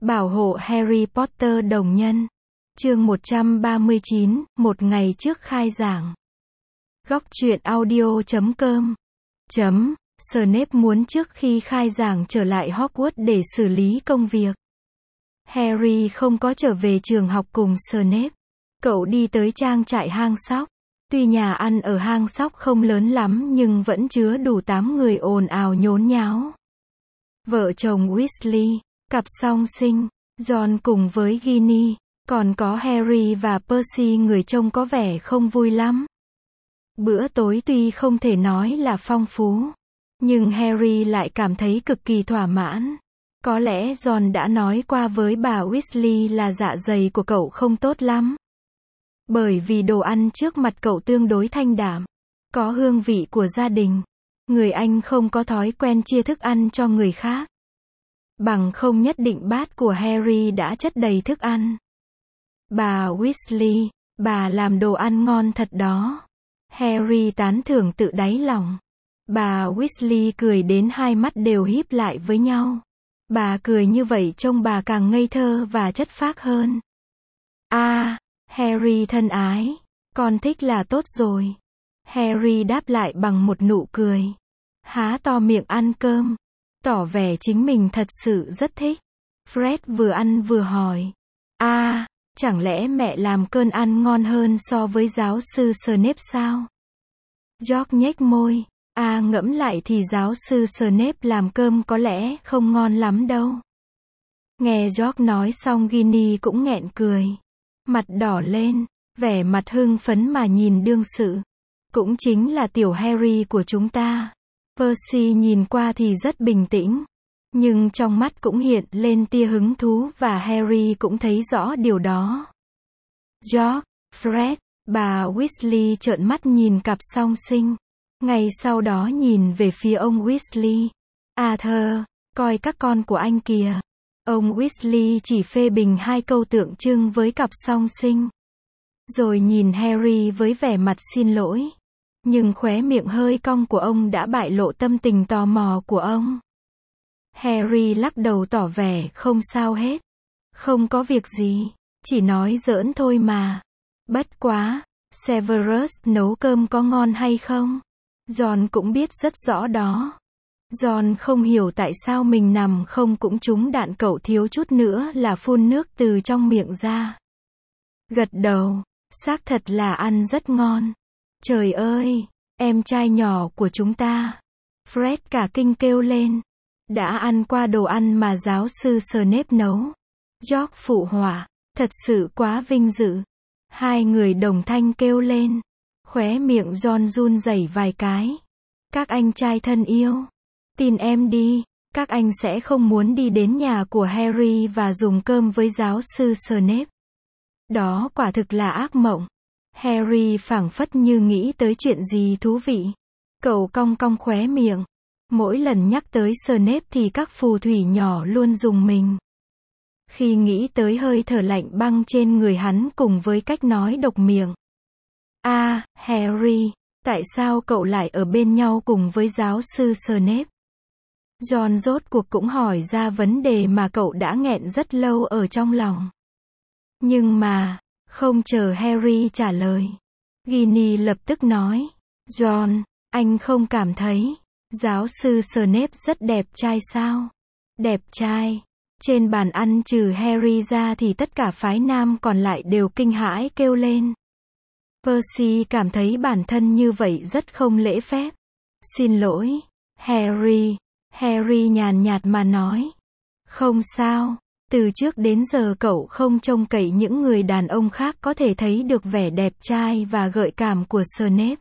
Bảo hộ Harry Potter đồng nhân. Chương 139, một ngày trước khai giảng. Góc truyện audio.com. Snape muốn trước khi khai giảng trở lại Hogwarts để xử lý công việc. Harry không có trở về trường học cùng Snape. Cậu đi tới trang trại hang sóc. Tuy nhà ăn ở hang sóc không lớn lắm nhưng vẫn chứa đủ 8 người ồn ào nhốn nháo. Vợ chồng Weasley, cặp song sinh, Ron cùng với Ginny, còn có Harry và Percy, người trông có vẻ không vui lắm. Bữa tối tuy không thể nói là phong phú, nhưng Harry lại cảm thấy cực kỳ thỏa mãn. Có lẽ Ron đã nói qua với bà Weasley là dạ dày của cậu không tốt lắm. Bởi vì đồ ăn trước mặt cậu tương đối thanh đạm, có hương vị của gia đình. Người Anh không có thói quen chia thức ăn cho người khác. Bằng không nhất định bát của Harry đã chất đầy thức ăn. Bà Weasley, bà làm đồ ăn ngon thật đó. Harry tán thưởng tự đáy lòng. Bà Weasley cười đến hai mắt đều híp lại với nhau. Bà cười như vậy trông bà càng ngây thơ và chất phác hơn. Harry thân ái, con thích là tốt rồi. Harry đáp lại bằng một nụ cười. Há to miệng ăn cơm, tỏ vẻ chính mình thật sự rất thích. Fred vừa ăn vừa hỏi. Chẳng lẽ mẹ làm cơm ăn ngon hơn so với giáo sư Snape sao? George nhếch môi. Ngẫm lại thì giáo sư Snape làm cơm có lẽ không ngon lắm đâu. Nghe George nói xong Ginny cũng nghẹn cười. Mặt đỏ lên, vẻ mặt hưng phấn mà nhìn đương sự. Cũng chính là tiểu Harry của chúng ta. Percy nhìn qua thì rất bình tĩnh, nhưng trong mắt cũng hiện lên tia hứng thú và Harry cũng thấy rõ điều đó. George, Fred, bà Weasley trợn mắt nhìn cặp song sinh. Ngay sau đó nhìn về phía ông Weasley. Arthur, coi các con của anh kìa. Ông Weasley chỉ phê bình hai câu tượng trưng với cặp song sinh. Rồi nhìn Harry với vẻ mặt xin lỗi. Nhưng khóe miệng hơi cong của ông đã bại lộ tâm tình tò mò của ông. Harry lắc đầu tỏ vẻ không sao hết. Không có việc gì, chỉ nói giỡn thôi mà. Bất quá, Severus nấu cơm có ngon hay không? Ron cũng biết rất rõ đó. Ron không hiểu tại sao mình nằm không cũng trúng đạn, cậu thiếu chút nữa là phun nước từ trong miệng ra. Gật đầu, xác thật là ăn rất ngon. Trời ơi, em trai nhỏ của chúng ta. Fred cả kinh kêu lên. Đã ăn qua đồ ăn mà giáo sư Snape nấu. George phụ họa. Thật sự quá vinh dự. Hai người đồng thanh kêu lên. Khóe miệng Ron run rẩy vài cái. Các anh trai thân yêu. Tin em đi, các anh sẽ không muốn đi đến nhà của Harry và dùng cơm với giáo sư Snape. Đó quả thực là ác mộng. Harry phảng phất như nghĩ tới chuyện gì thú vị. Cậu cong cong khóe miệng. Mỗi lần nhắc tới Snape thì các phù thủy nhỏ luôn rùng mình. Khi nghĩ tới hơi thở lạnh băng trên người hắn cùng với cách nói độc miệng. Harry, tại sao cậu lại ở bên nhau cùng với giáo sư Snape? Ron rốt cuộc cũng hỏi ra vấn đề mà cậu đã nghẹn rất lâu ở trong lòng. Nhưng mà, không chờ Harry trả lời, Ginny lập tức nói. Ron, anh không cảm thấy giáo sư Snape rất đẹp trai sao? Đẹp trai. Trên bàn ăn trừ Harry ra thì tất cả phái nam còn lại đều kinh hãi kêu lên. Percy cảm thấy bản thân như vậy rất không lễ phép. Xin lỗi, Harry. Harry nhàn nhạt mà nói. Không sao, từ trước đến giờ cậu không trông cậy những người đàn ông khác có thể thấy được vẻ đẹp trai và gợi cảm của Snape.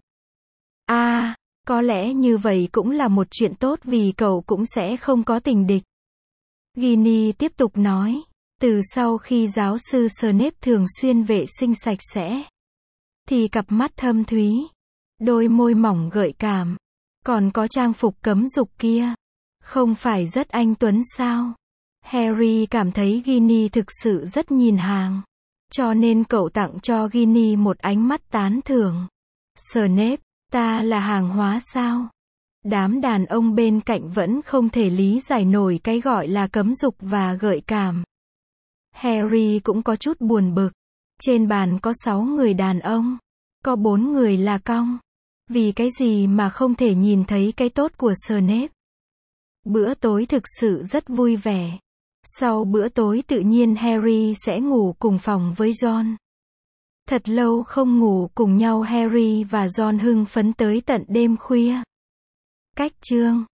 Có lẽ như vậy cũng là một chuyện tốt vì cậu cũng sẽ không có tình địch. Ginny tiếp tục nói. Từ sau khi giáo sư Snape thường xuyên vệ sinh sạch sẽ, thì cặp mắt thâm thúy, đôi môi mỏng gợi cảm, còn có trang phục cấm dục kia, không phải rất anh tuấn sao? Harry cảm thấy Ginny thực sự rất nhìn hàng, cho nên cậu tặng cho Ginny một ánh mắt tán thưởng. Snape, ta là hàng hóa sao? Đám đàn ông bên cạnh vẫn không thể lý giải nổi cái gọi là cấm dục và gợi cảm. Harry cũng có chút buồn bực. Trên bàn có 6 người đàn ông. Có 4 người là cong. Vì cái gì mà không thể nhìn thấy cái tốt của Snape? Bữa tối thực sự rất vui vẻ. Sau bữa tối tự nhiên Harry sẽ ngủ cùng phòng với Ron. Thật lâu không ngủ cùng nhau Harry và Ron hưng phấn tới tận đêm khuya. Cách chương